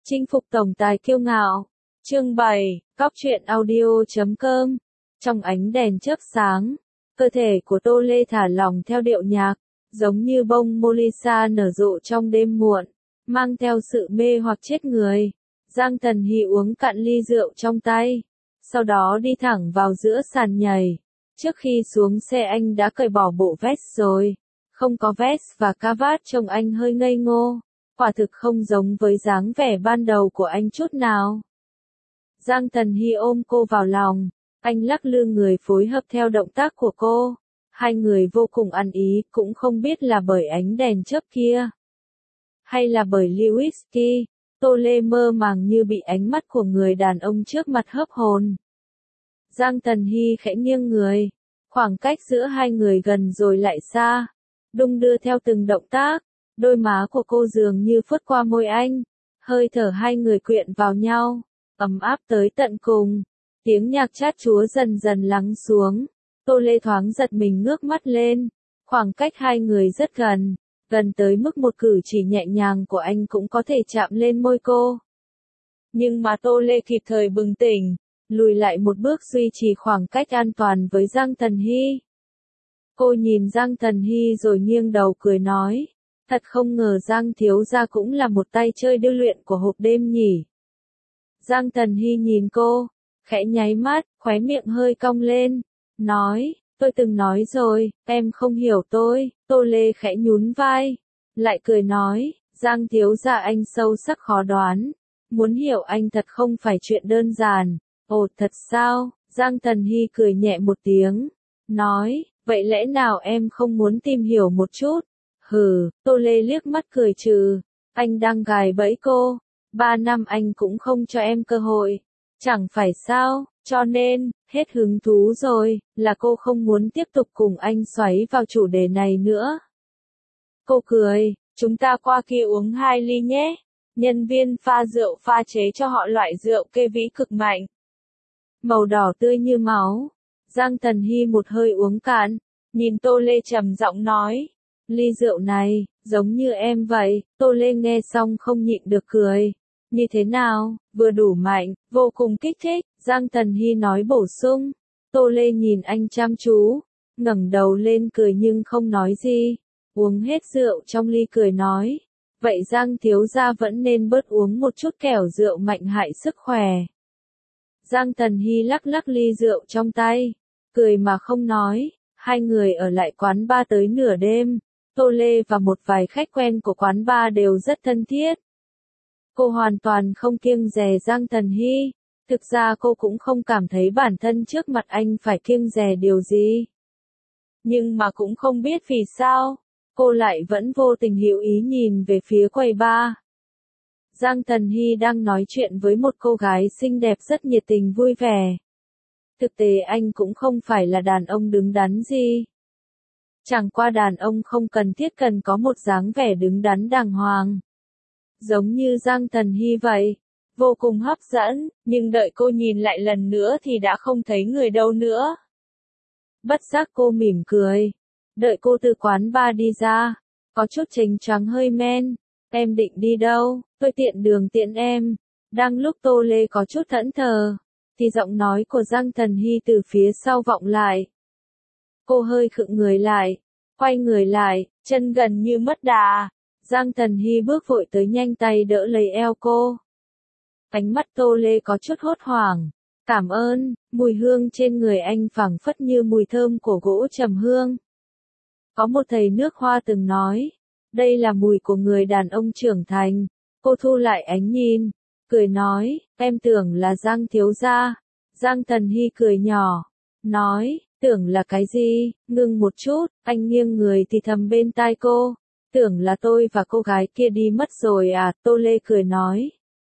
Chinh phục tổng tài kiêu ngạo. Chương 7, Cóc truyện audio.com. Trong ánh đèn chớp sáng, cơ thể của Tô Lê thả lỏng theo điệu nhạc, giống như bông Melissa nở rộ trong đêm muộn, mang theo sự mê hoặc chết người. Giang Tần Hy uống cạn ly rượu trong tay, sau đó đi thẳng vào giữa sàn nhảy. Trước khi xuống xe anh đã cởi bỏ bộ vest rồi, không có vest và cà vạt trông anh hơi ngây ngô, quả thực không giống với dáng vẻ ban đầu của anh chút nào. Giang Tần Hy ôm cô vào lòng, anh lắc lư người phối hợp theo động tác của cô. Hai người vô cùng ăn ý, cũng không biết là bởi ánh đèn chớp kia, hay là bởi ly whisky. Tô Lê mơ màng như bị ánh mắt của người đàn ông trước mặt hớp hồn. Giang Tần Hy khẽ nghiêng người, khoảng cách giữa hai người gần rồi lại xa, đung đưa theo từng động tác. Đôi má của cô dường như phớt qua môi anh, hơi thở hai người quyện vào nhau, ấm áp tới tận cùng. Tiếng nhạc chát chúa dần dần lắng xuống, Tô Lê thoáng giật mình ngước mắt lên, khoảng cách hai người rất gần, gần tới mức một cử chỉ nhẹ nhàng của anh cũng có thể chạm lên môi cô. Nhưng mà Tô Lê kịp thời bừng tỉnh, lùi lại một bước duy trì khoảng cách an toàn với Giang Tần Hy. Cô nhìn Giang Tần Hy rồi nghiêng đầu cười nói, thật không ngờ Giang thiếu gia cũng là một tay chơi điêu luyện của hộp đêm nhỉ. Giang Tần Hy nhìn cô, khẽ nháy mắt, khóe miệng hơi cong lên, nói, tôi từng nói rồi, em không hiểu tôi. Tô Lê khẽ nhún vai, lại cười nói, Giang thiếu gia anh sâu sắc khó đoán, muốn hiểu anh thật không phải chuyện đơn giản. Ồ thật sao? Giang Tần Hy cười nhẹ một tiếng, nói, vậy lẽ nào em không muốn tìm hiểu một chút? Hừ, Tô Lê liếc mắt cười trừ, anh đang gài bẫy cô, 3 năm anh cũng không cho em cơ hội, chẳng phải sao, cho nên, hết hứng thú rồi, là cô không muốn tiếp tục cùng anh xoáy vào chủ đề này nữa. Cô cười, chúng ta qua kia uống 2 ly nhé, nhân viên pha rượu pha chế cho họ loại rượu kê vĩ cực mạnh, màu đỏ tươi như máu. Giang Tần Hy một hơi uống cạn, nhìn Tô Lê trầm giọng nói, ly rượu này, giống như em vậy. Tô Lê nghe xong không nhịn được cười. Như thế nào, vừa đủ mạnh, vô cùng kích thích. Giang Tần Hy nói bổ sung. Tô Lê nhìn anh chăm chú, ngẩng đầu lên cười nhưng không nói gì. Uống hết rượu trong ly cười nói, vậy Giang thiếu gia vẫn nên bớt uống một chút kẻo rượu mạnh hại sức khỏe. Giang Tần Hy lắc lắc ly rượu trong tay, cười mà không nói. Hai người ở lại quán bar tới nửa đêm. Tô Lê và một vài khách quen của quán bar đều rất thân thiết. Cô hoàn toàn không kiêng dè Giang Tần Hy. Thực ra cô cũng không cảm thấy bản thân trước mặt anh phải kiêng dè điều gì. Nhưng mà cũng không biết vì sao, cô lại vẫn vô tình hữu ý nhìn về phía quầy bar. Giang Tần Hy đang nói chuyện với một cô gái xinh đẹp rất nhiệt tình vui vẻ. Thực tế anh cũng không phải là đàn ông đứng đắn gì. Chẳng qua đàn ông không cần thiết cần có một dáng vẻ đứng đắn đàng hoàng. Giống như Giang Tần Hy vậy, vô cùng hấp dẫn, nhưng đợi cô nhìn lại lần nữa thì đã không thấy người đâu nữa. Bất giác cô mỉm cười, đợi cô từ quán bar đi ra, có chút chênh choáng hơi men. Em định đi đâu? Tôi tiện đường tiện em. Đang lúc Tô Lê có chút thẫn thờ, thì giọng nói của Giang Tần Hy từ phía sau vọng lại. Cô hơi khựng người lại, quay người lại, chân gần như mất đà. Giang Tần Hy bước vội tới nhanh tay đỡ lấy eo cô. Ánh mắt Tô Lê có chút hốt hoảng. Cảm ơn. Mùi hương trên người anh phảng phất như mùi thơm của gỗ trầm hương. Có một thầy nước hoa từng nói, đây là mùi của người đàn ông trưởng thành. Cô thu lại ánh nhìn, cười nói, em tưởng là Giang thiếu gia. Giang Tần Hy cười nhỏ, nói, tưởng là cái gì? Ngưng một chút, anh nghiêng người thì thầm bên tai cô, tưởng là tôi và cô gái kia đi mất rồi à? Tô Lê cười nói,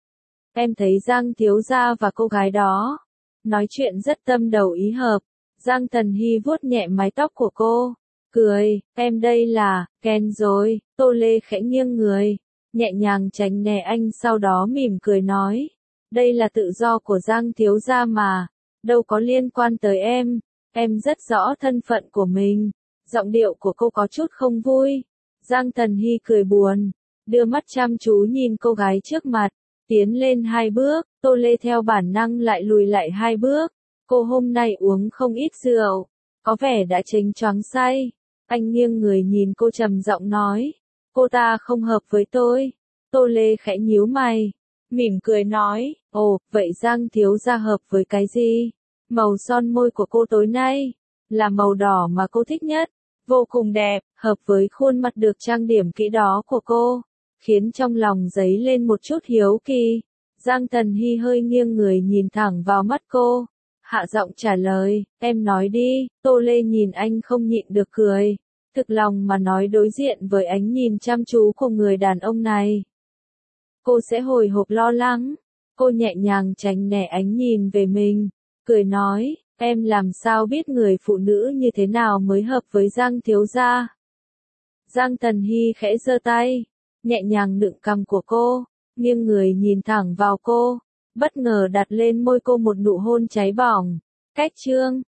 em thấy Giang thiếu gia và cô gái đó nói chuyện rất tâm đầu ý hợp. Giang Tần Hy vuốt nhẹ mái tóc của cô, cười, em đây là Ken rồi. Tô Lê khẽ nghiêng người, nhẹ nhàng tránh né anh, sau đó mỉm cười nói, đây là tự do của Giang thiếu gia mà, đâu có liên quan tới em rất rõ thân phận của mình. Giọng điệu của cô có chút không vui. Giang Tần Hy cười buồn, đưa mắt chăm chú nhìn cô gái trước mặt, Tiến lên 2 bước, Tô Lê theo bản năng lại lùi lại 2 bước. Cô hôm nay uống không ít rượu, có vẻ đã chênh choáng say. Anh nghiêng người nhìn cô trầm giọng nói, cô ta không hợp với tôi. Tô Lê khẽ nhíu mày, mỉm cười nói, ồ, vậy Giang thiếu gia hợp với cái gì? Màu son môi của cô tối nay là màu đỏ mà cô thích nhất, vô cùng đẹp, hợp với khuôn mặt được trang điểm kỹ đó của cô, khiến trong lòng dấy lên một chút hiếu kỳ. Giang Tần Hy hơi nghiêng người nhìn thẳng vào mắt cô, hạ giọng trả lời, em nói đi. Tô Lê nhìn anh không nhịn được cười, thực lòng mà nói đối diện với ánh nhìn chăm chú của người đàn ông này, cô sẽ hồi hộp lo lắng. Cô nhẹ nhàng tránh né ánh nhìn về mình, cười nói, em làm sao biết người phụ nữ như thế nào mới hợp với Giang thiếu gia? Giang Tần Hy khẽ giơ tay, nhẹ nhàng nựng cằm của cô, nghiêng người nhìn thẳng vào cô, bất ngờ đặt lên môi cô một nụ hôn cháy bỏng. Cách chương